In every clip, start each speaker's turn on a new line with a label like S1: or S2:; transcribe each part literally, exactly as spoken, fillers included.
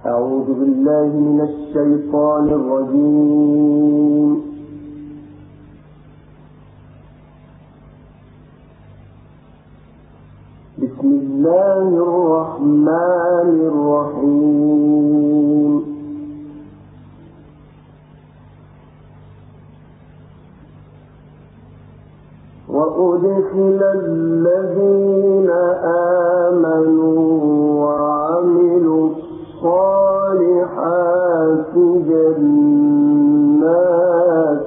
S1: أعوذ بالله من الشيطان الرجيم. بسم الله الرحمن الرحيم. وأدخل الذين آمنوا وعملوا الصالحات جنات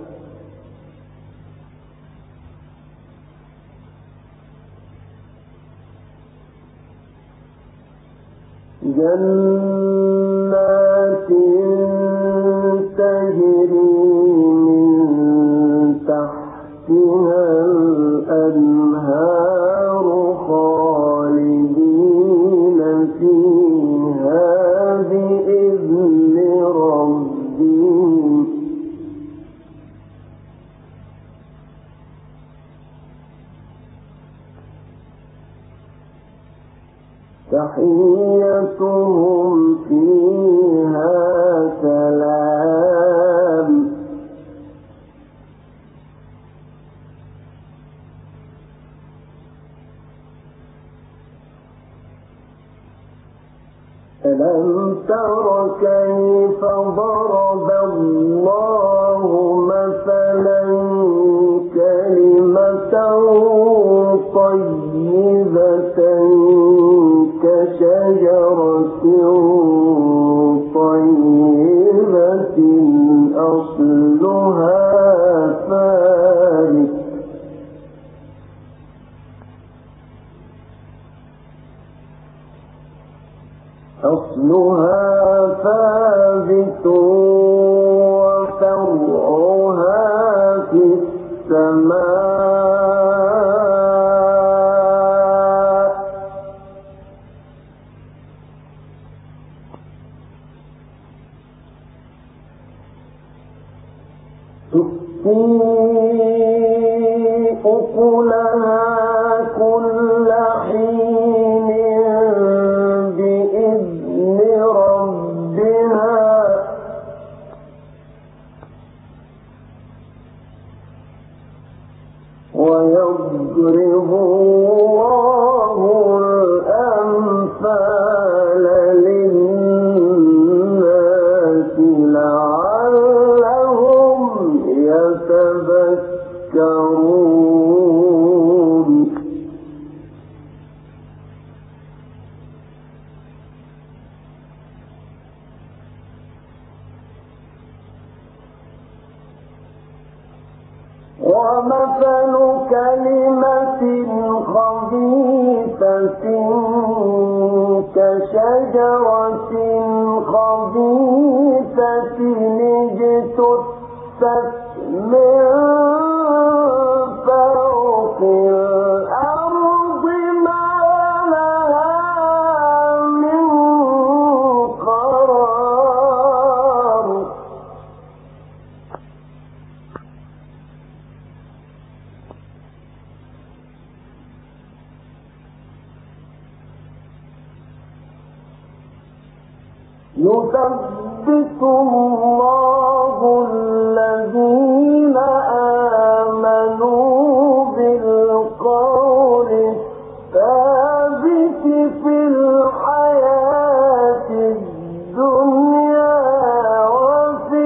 S1: جنات تجري من تحتها الأنهار خالدين فيها بإذن ربهم تحيتهم فيها سلام ألم تر كيف ضرب الله مثلا كلمة طيبة كشجرة طيبة أصلها ثابت أصلها ثابت وفرعها في السماء تؤتي أكلها كل حين بإذن ربها ويضرب الله الأمثال للناس لعلهم يتذكرون. ومثل كلمة خبيثة كشجرة خبيثة اجتثت من فوق الأرض ما لها من قرار يثبت الله الذين آمنوا بالقول الثابت في الحياة الدنيا وفي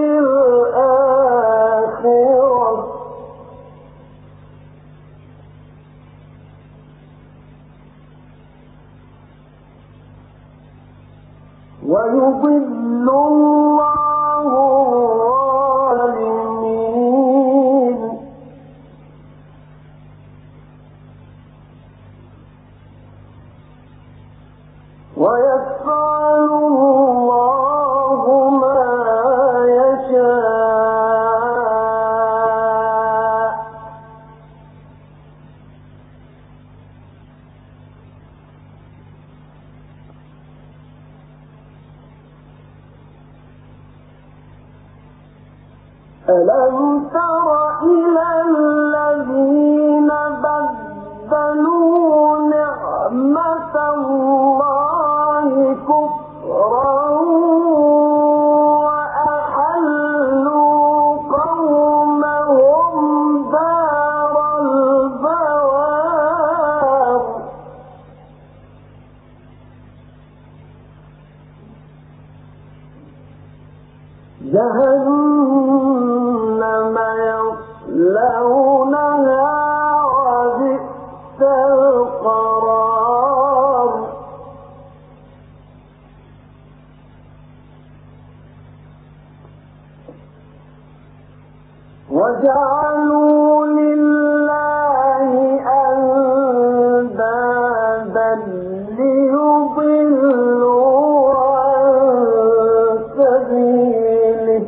S1: الآخرة ويضل الله الظالمين ويفعل الله ما يشاء. ألم تر إلى الذين بدلوا نعمة الله كفرا جهنم يصلونها وبئس القرار وجعلوا لله أندادا ليضلوا عن سبيله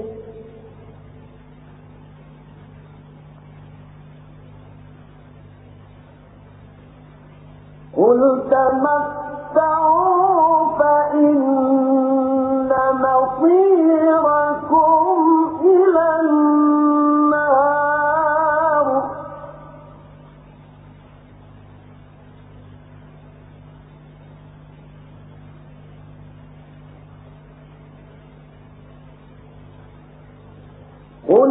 S1: قل تمتعوا فإن مصيركم إلى النار قل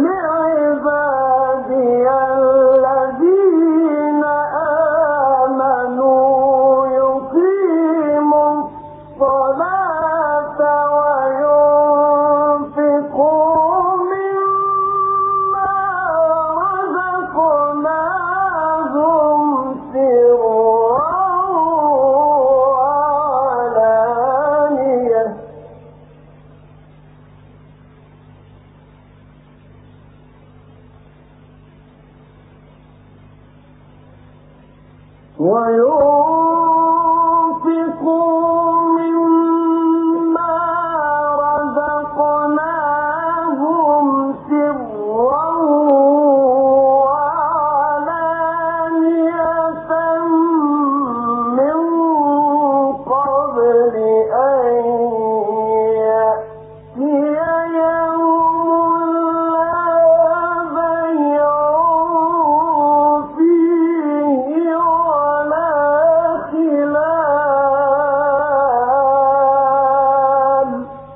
S1: لعبادي الذين آمنوا يقيموا الصلاة وينفقوا مما رزقناهم سرا وعلانية وينفقوا مما رزقناهم سرا وعلانية من قبل أن يأتي يوم لا بيع فيه ولا خلال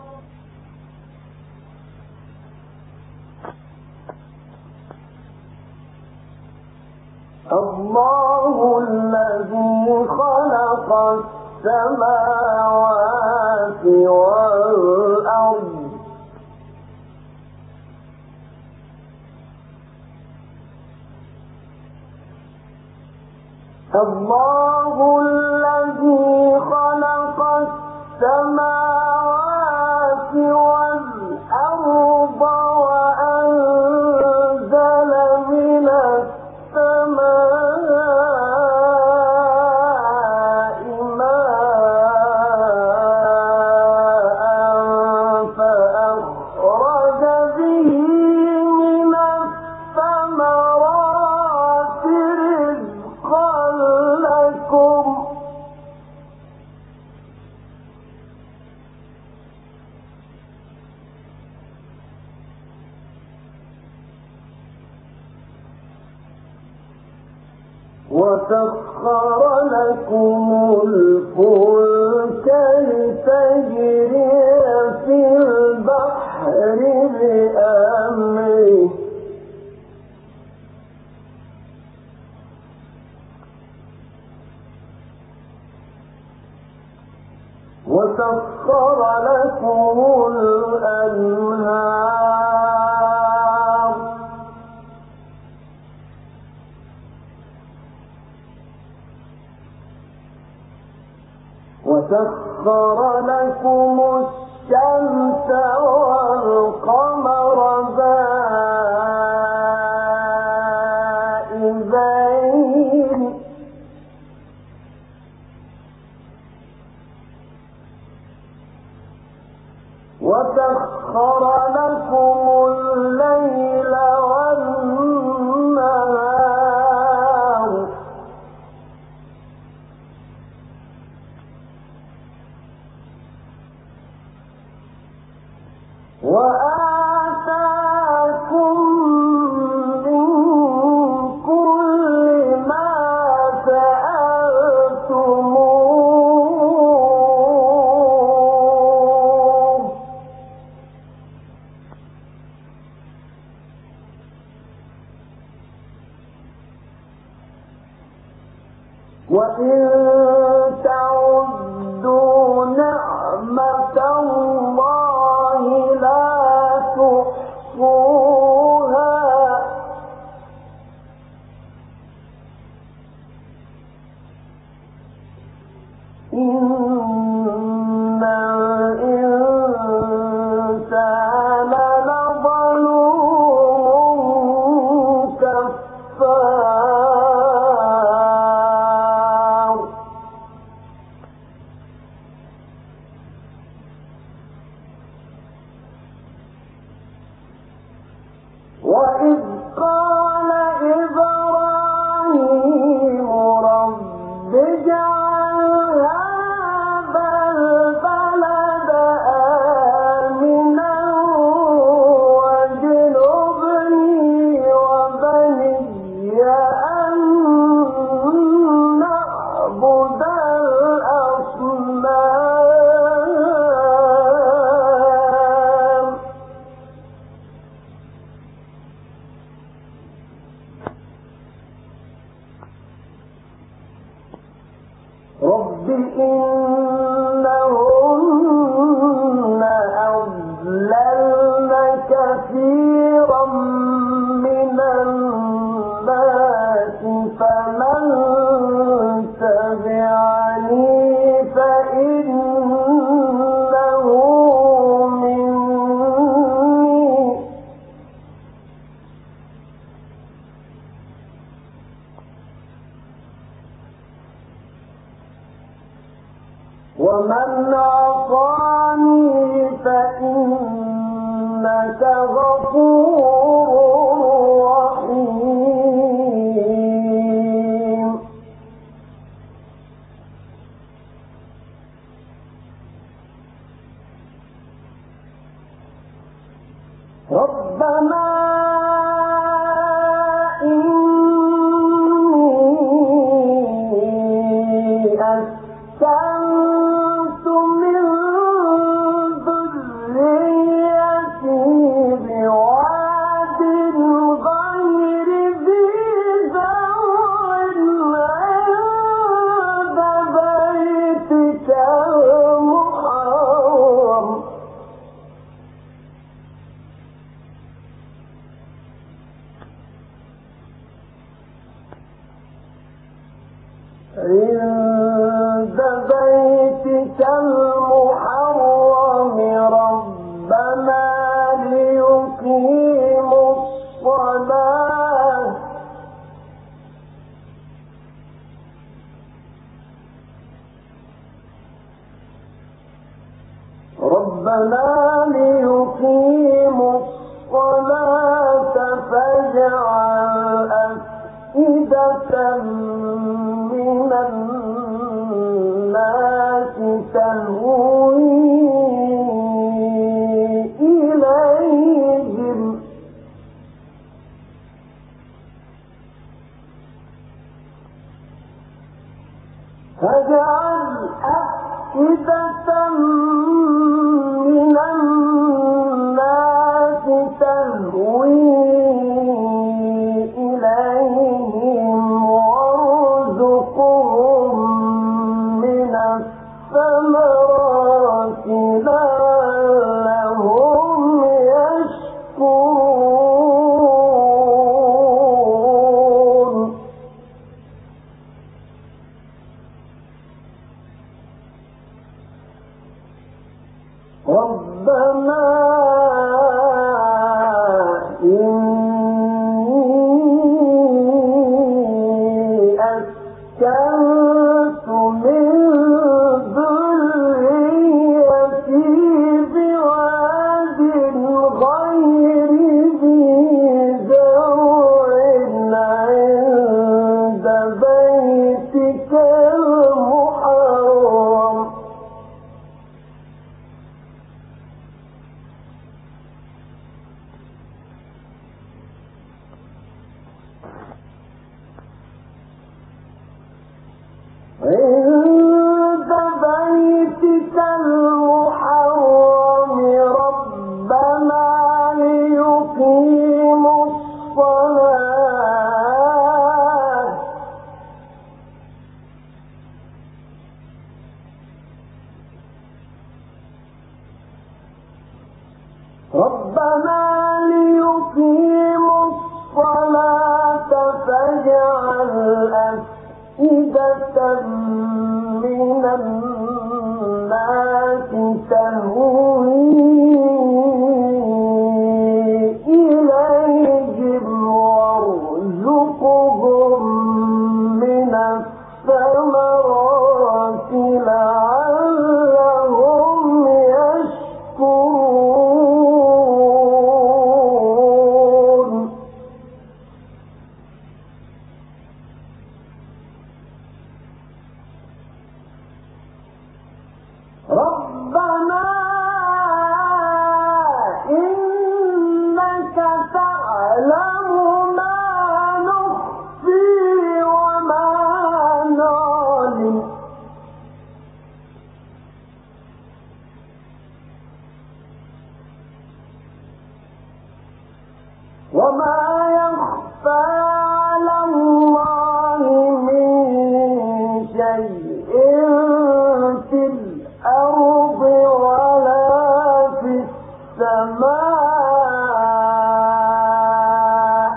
S1: الله الذي خلق السماوات والأرض الله الذي خلق السماوات والأرض وأنزل من السماء ماء فأخرج به من الثمرات رزقا لكم وسخر لكم الفلك لتجري في البحر بأمره وسخر لكم الأنهار وسخر لكم الشمس والقمر دائبين وسخر لكم الليل والنهار وآتاكم من كل ما سألتموه وإن تعدوا نعمة الله لا إنك غفور رحيم ربنا إني أسكنت من ذريتي بواد غير ذي زرع عند بيتك المحرم عند بيتك المحرم ربنا ليقيموا الصلاة ربنا ليقيموا الصلاة فاجعل أفئدة من الناس تهوي إليهم فاجعل أفئدة من الناس تهوي إليهم وارزقهم من الثمرات لعلهم يشكرون ربنا إني أسكنت من ذريتي بواد غير ذي زرع عند بيتك المحرم عند بيتك المحرم ربنا ليقيموا الصلاة ربنا ليقيموا الصلاة فاجعل أفئدة من الناس تهوي إليهم وارزقهم من الثمرات لعلهم يشكرون ربنا إنك تعلم ما نخفي وما نعلن وما يخفى على الله من شيء في الأرض ولا في السماء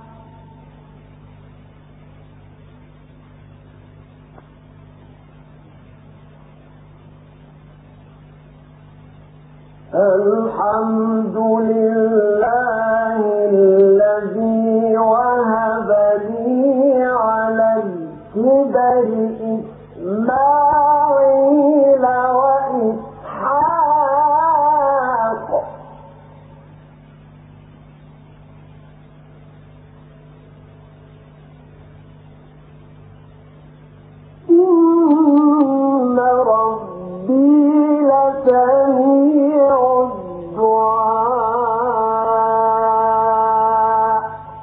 S1: الحمد لله الذي وهب لي على الكبر إسماعيل وإسحاق سميع الدعاء.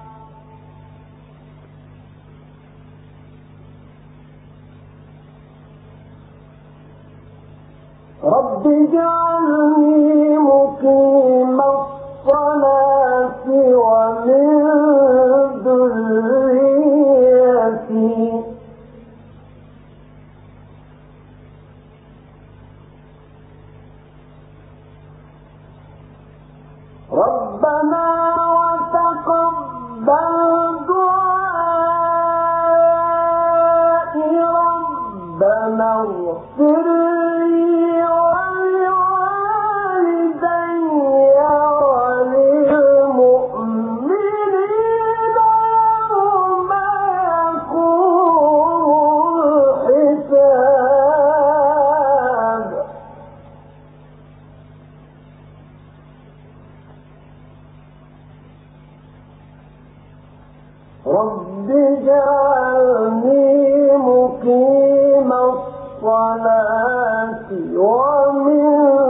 S1: رب اجعلني مقيم الصلاة ومن ذريتي ربنا وتقبل دعائي ربنا اغفر لي ولوالدي وللمؤمنين يوم يقوم الحساب. رب اجعلني مقيم الصلاة ومن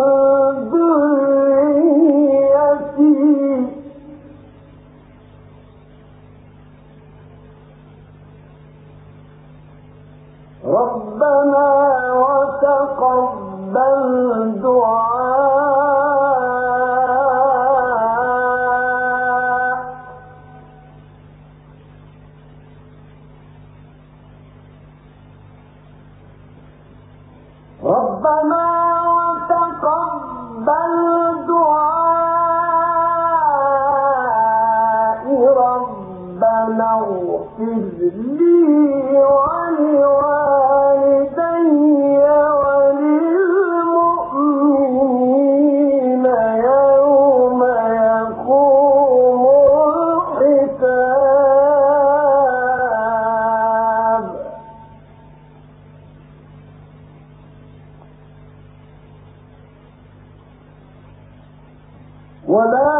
S1: ذريتي ربنا وتقبل دعاء. ربنا وتقبل دعائي ربنا اغفر لي ولوالدي وللمؤمنين يوم يقوم الحساب. ولا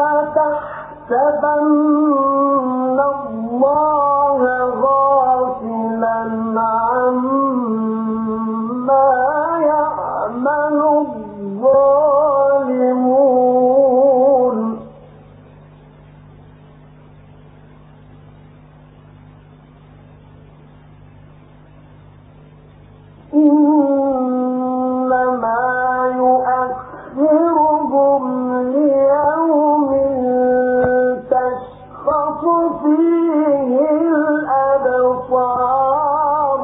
S1: تحسبن الله غافلا عما يعمل الظالمون إنما يؤخرهم ليوم تشخص فيه الأبصار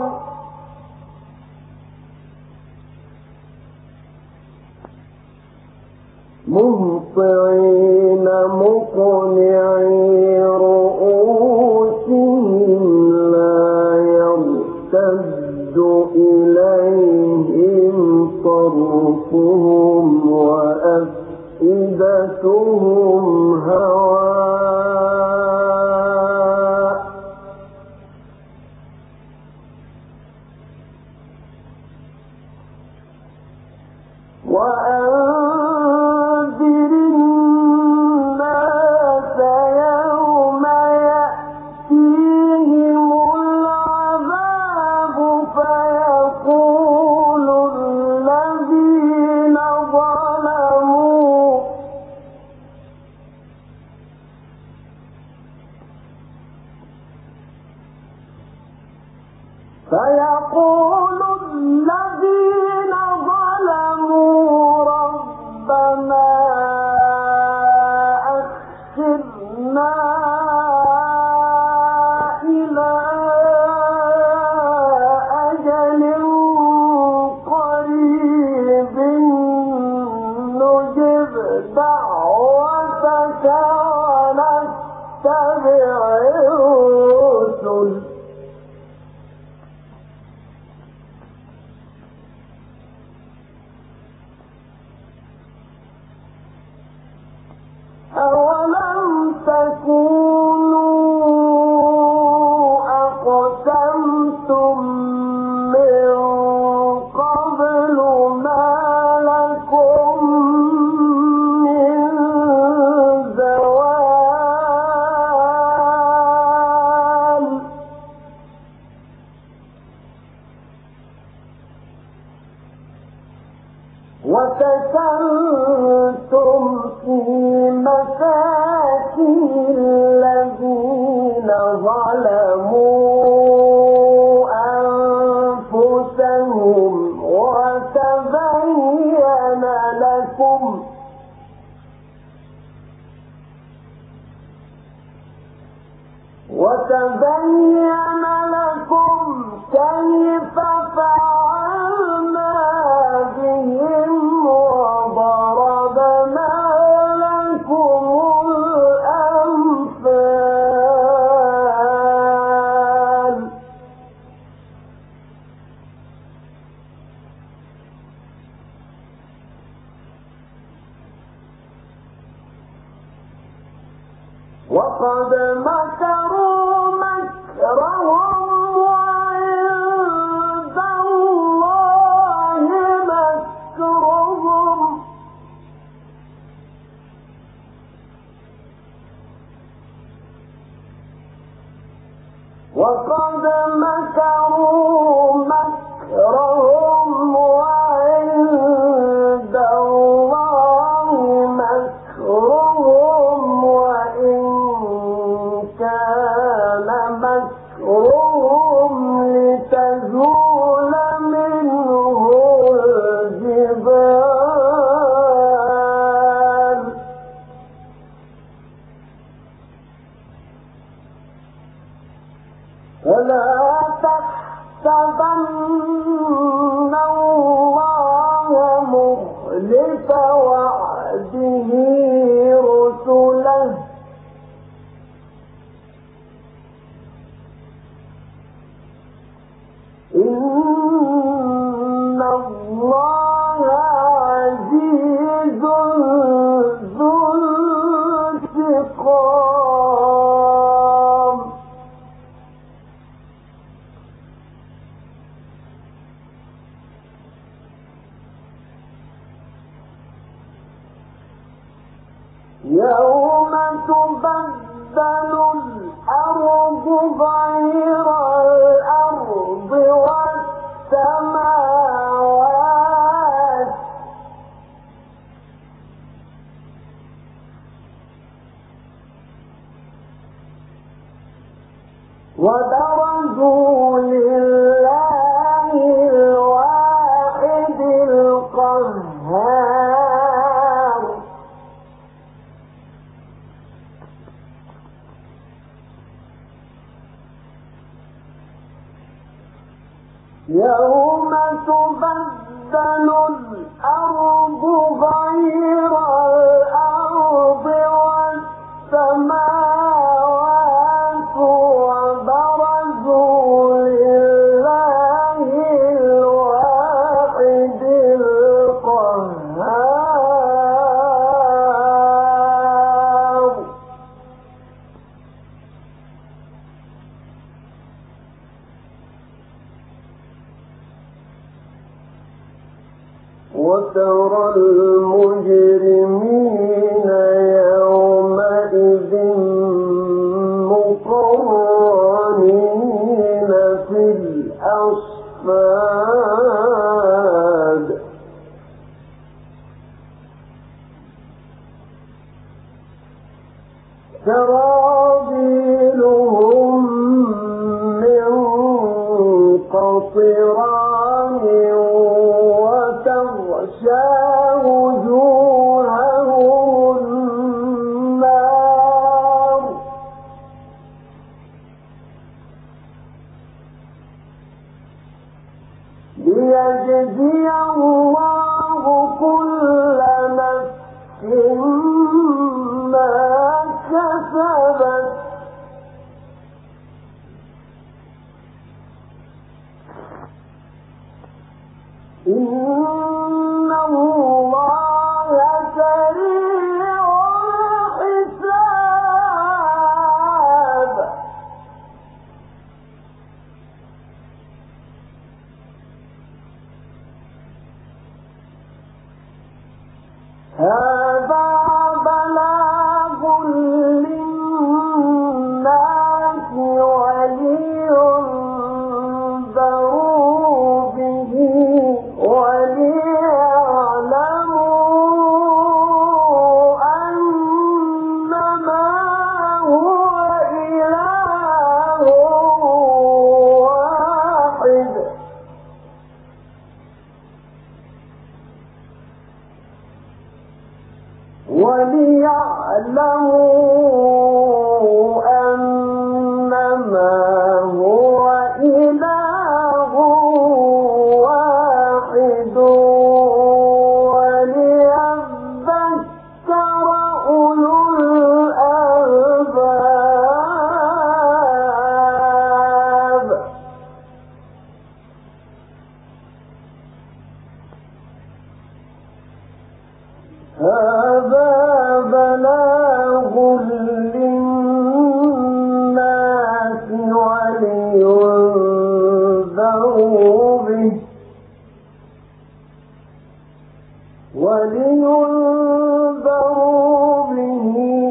S1: مهطعين مقنعي رؤوسهم لا يرتد إليهم طرفهم وأفئدتهم هواء. وأنذر الناس يوم يأتيهم العذاب فيقول الذين ظلموا فيقول الذين ظلموا ربنا أخرنا إلى أجل قريب نجب دعوتك ونتبع الرسل. أولم تكونوا أقسمتم من قبل ما لكم من زوال وتسمى لكم وتبين لكم كيف فعلنا بهم وضربنا لكم الأمثال. وقد مكروا مكرهم وعند الله مكرهم وقد مكروا مكرهم وعند الله مكرهم وإن كان مكرهم لتزول منه الجبال. فلا تحسبن الله مخلف وعده رسله إن الله عزيز ذو انتقام. يوم تبدل الأرض غير الأرض والسماوات وبرزوا لله الواحد القهار. يوم تبدل الأرض غير الأرض والسماوات وبرزوا لله الواحد القهار. وترى المجرمين يومئذ مقرنين في الأصفاد سرابيلهم من قطران وتغشى وجوههم النار. ليجزي الله كل نفس ما كسبت وليعلموا أنما هو إله واحد وليذكر أولو الألباب. هذا بلاغ للناس ولينذروا به ولينذروا به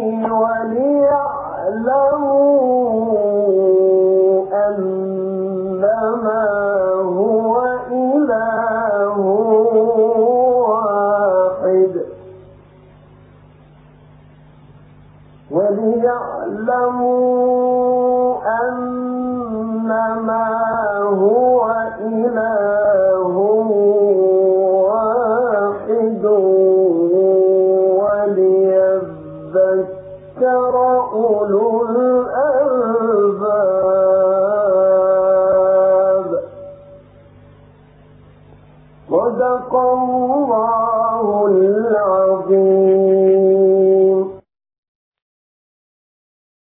S1: وليعلموا أنما هو إله واحد وليعلموا أنما هو إله